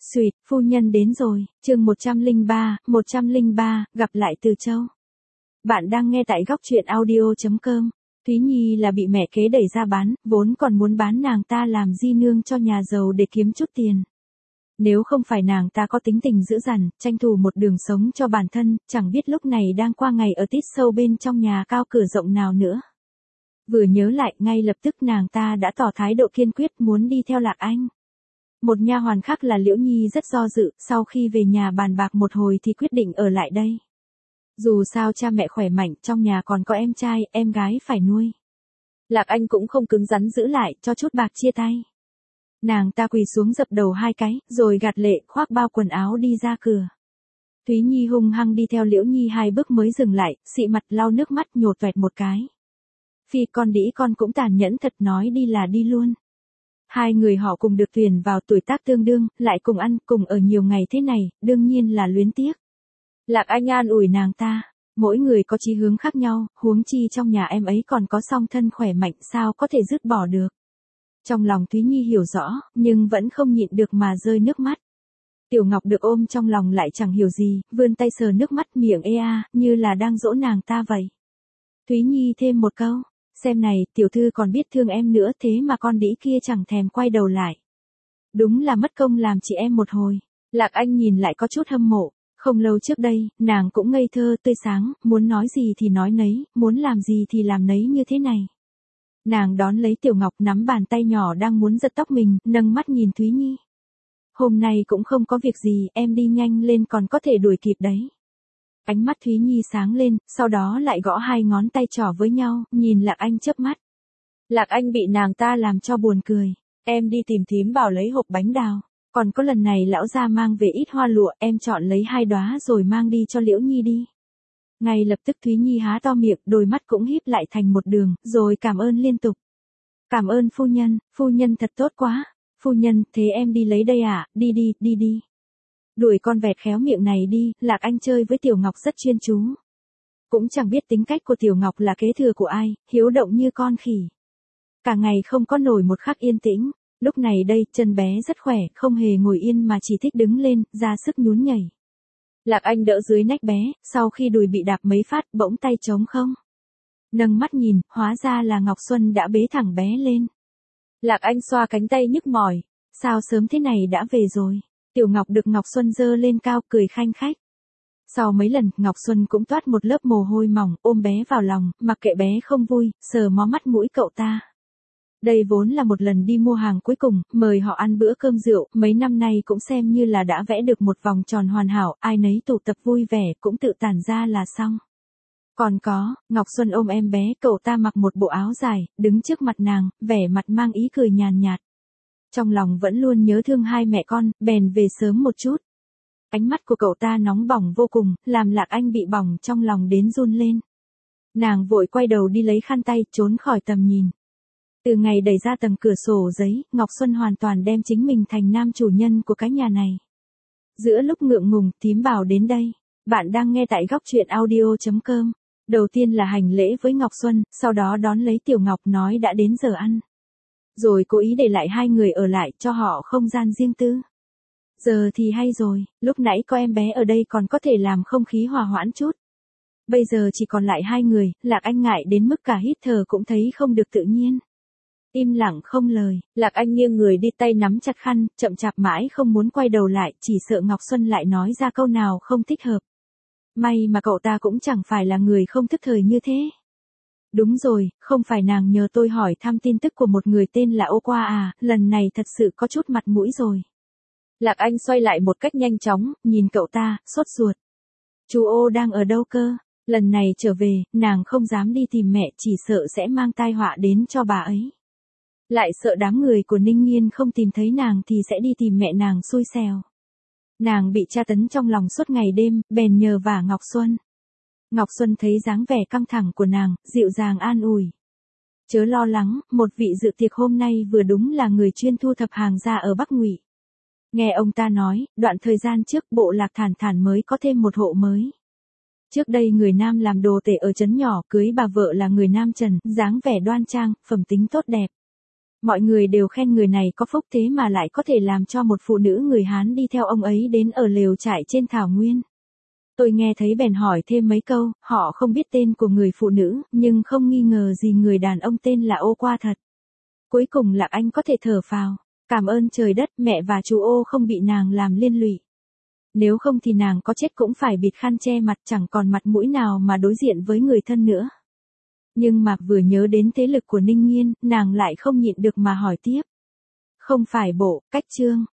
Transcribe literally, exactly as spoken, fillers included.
Xuyệt, phu nhân đến rồi, chương một trăm lẻ ba, một trăm lẻ ba, gặp lại Từ Châu. Bạn đang nghe tại góc truyện audio chấm com. Thúy Nhi là bị mẹ kế đẩy ra bán, vốn còn muốn bán nàng ta làm di nương cho nhà giàu để kiếm chút tiền. Nếu không phải nàng ta có tính tình dữ dằn, tranh thủ một đường sống cho bản thân, chẳng biết lúc này đang qua ngày ở tít sâu bên trong nhà cao cửa rộng nào nữa. Vừa nhớ lại, ngay lập tức nàng ta đã tỏ thái độ kiên quyết muốn đi theo Lạc Anh. Một nha hoàn khác là Liễu Nhi rất do dự, sau khi về nhà bàn bạc một hồi thì quyết định ở lại đây. Dù sao cha mẹ khỏe mạnh, trong nhà còn có em trai, em gái phải nuôi. Lạc Anh cũng không cứng rắn giữ lại, cho chút bạc chia tay. Nàng ta quỳ xuống dập đầu hai cái, rồi gạt lệ, khoác bao quần áo đi ra cửa. Thúy Nhi hung hăng đi theo Liễu Nhi hai bước mới dừng lại, xị mặt lau nước mắt nhổ toẹt một cái. Phi con đĩ con cũng tàn nhẫn thật, nói đi là đi luôn. Hai người họ cùng được tuyển vào tuổi tác tương đương, lại cùng ăn, cùng ở nhiều ngày thế này, đương nhiên là luyến tiếc. Lạc Anh an ủi nàng ta, mỗi người có chí hướng khác nhau, huống chi trong nhà em ấy còn có song thân khỏe mạnh, sao có thể dứt bỏ được. Trong lòng Thúy Nhi hiểu rõ, nhưng vẫn không nhịn được mà rơi nước mắt. Tiểu Ngọc được ôm trong lòng lại chẳng hiểu gì, vươn tay sờ nước mắt miệng ê a, như là đang dỗ nàng ta vậy. Thúy Nhi thêm một câu. Xem này, tiểu thư còn biết thương em nữa, thế mà con đĩ kia chẳng thèm quay đầu lại. Đúng là mất công làm chị em một hồi. Lạc Anh nhìn lại có chút hâm mộ. Không lâu trước đây, nàng cũng ngây thơ tươi sáng, muốn nói gì thì nói nấy, muốn làm gì thì làm nấy như thế này. Nàng đón lấy Tiểu Ngọc nắm bàn tay nhỏ đang muốn giật tóc mình, nâng mắt nhìn Thúy Nhi. Hôm nay cũng không có việc gì, em đi nhanh lên còn có thể đuổi kịp đấy. Ánh mắt Thúy Nhi sáng lên, sau đó lại gõ hai ngón tay trỏ với nhau, nhìn Lạc Anh chớp mắt. Lạc Anh bị nàng ta làm cho buồn cười. Em đi tìm thím bảo lấy hộp bánh đào. Còn có lần này lão gia mang về ít hoa lụa, em chọn lấy hai đóa rồi mang đi cho Liễu Nhi đi. Ngay lập tức Thúy Nhi há to miệng, đôi mắt cũng híp lại thành một đường, rồi cảm ơn liên tục. Cảm ơn phu nhân, phu nhân thật tốt quá. Phu nhân, thế em đi lấy đây à, đi đi, đi đi. Đuổi con vẹt khéo miệng này đi, Lạc Anh chơi với Tiểu Ngọc rất chuyên chú. Cũng chẳng biết tính cách của Tiểu Ngọc là kế thừa của ai, hiếu động như con khỉ. Cả ngày không có nổi một khắc yên tĩnh, lúc này đây chân bé rất khỏe, không hề ngồi yên mà chỉ thích đứng lên, ra sức nhún nhảy. Lạc Anh đỡ dưới nách bé, sau khi đùi bị đạp mấy phát, bỗng tay trống không. Nâng mắt nhìn, hóa ra là Ngọc Xuân đã bế thẳng bé lên. Lạc Anh xoa cánh tay nhức mỏi, sao sớm thế này đã về rồi. Tiểu Ngọc được Ngọc Xuân giơ lên cao cười khanh khách. Sau mấy lần, Ngọc Xuân cũng toát một lớp mồ hôi mỏng, ôm bé vào lòng, mặc kệ bé không vui, sờ mó mắt mũi cậu ta. Đây vốn là một lần đi mua hàng cuối cùng, mời họ ăn bữa cơm rượu, mấy năm nay cũng xem như là đã vẽ được một vòng tròn hoàn hảo, ai nấy tụ tập vui vẻ, cũng tự tản ra là xong. Còn có, Ngọc Xuân ôm em bé, cậu ta mặc một bộ áo dài, đứng trước mặt nàng, vẻ mặt mang ý cười nhàn nhạt. Trong lòng vẫn luôn nhớ thương hai mẹ con, bèn về sớm một chút. Ánh mắt của cậu ta nóng bỏng vô cùng, làm Lạc Anh bị bỏng trong lòng đến run lên. Nàng vội quay đầu đi lấy khăn tay, trốn khỏi tầm nhìn. Từ ngày đẩy ra tầng cửa sổ giấy, Ngọc Xuân hoàn toàn đem chính mình thành nam chủ nhân của cái nhà này. Giữa lúc ngượng ngùng, thím bảo đến đây. Bạn đang nghe tại góc truyện audio chấm com. Đầu tiên là hành lễ với Ngọc Xuân, sau đó đón lấy Tiểu Ngọc nói đã đến giờ ăn. Rồi cố ý để lại hai người ở lại cho họ không gian riêng tư. Giờ thì hay rồi, lúc nãy có em bé ở đây còn có thể làm không khí hòa hoãn chút. Bây giờ chỉ còn lại hai người, Lạc Anh ngại đến mức cả hít thở cũng thấy không được tự nhiên. Im lặng không lời, Lạc Anh nghiêng người đi tay nắm chặt khăn, chậm chạp mãi không muốn quay đầu lại, chỉ sợ Ngọc Xuân lại nói ra câu nào không thích hợp. May mà cậu ta cũng chẳng phải là người không thức thời như thế. Đúng rồi, không phải nàng nhờ tôi hỏi thăm tin tức của một người tên là Ô Qua à, lần này thật sự có chút mặt mũi rồi. Lạc Anh xoay lại một cách nhanh chóng, nhìn cậu ta, sốt ruột. Chú Ô đang ở đâu cơ? Lần này trở về, nàng không dám đi tìm mẹ, chỉ sợ sẽ mang tai họa đến cho bà ấy. Lại sợ đám người của Ninh Nghiên không tìm thấy nàng thì sẽ đi tìm mẹ nàng xui xẻo. Nàng bị tra tấn trong lòng suốt ngày đêm, bèn nhờ vả Ngọc Xuân. Ngọc Xuân thấy dáng vẻ căng thẳng của nàng, dịu dàng an ủi. Chớ lo lắng, một vị dự tiệc hôm nay vừa đúng là người chuyên thu thập hàng ra ở Bắc Ngụy. Nghe ông ta nói, đoạn thời gian trước bộ Lạc Thản Thản mới có thêm một hộ mới. Trước đây người nam làm đồ tể ở trấn nhỏ, cưới bà vợ là người nam Trần, dáng vẻ đoan trang, phẩm tính tốt đẹp. Mọi người đều khen người này có phúc thế mà lại có thể làm cho một phụ nữ người Hán đi theo ông ấy đến ở lều trại trên thảo nguyên. Tôi nghe thấy bèn hỏi thêm mấy câu, họ không biết tên của người phụ nữ, nhưng không nghi ngờ gì người đàn ông tên là Ô qua thật. Cuối cùng Lạc Anh có thể thở phào, cảm ơn trời đất, mẹ và chú Ô không bị nàng làm liên lụy. Nếu không thì nàng có chết cũng phải bịt khăn che mặt, chẳng còn mặt mũi nào mà đối diện với người thân nữa. Nhưng mà vừa nhớ đến thế lực của Ninh Nghiên, nàng lại không nhịn được mà hỏi tiếp. Không phải bộ, cách Trương,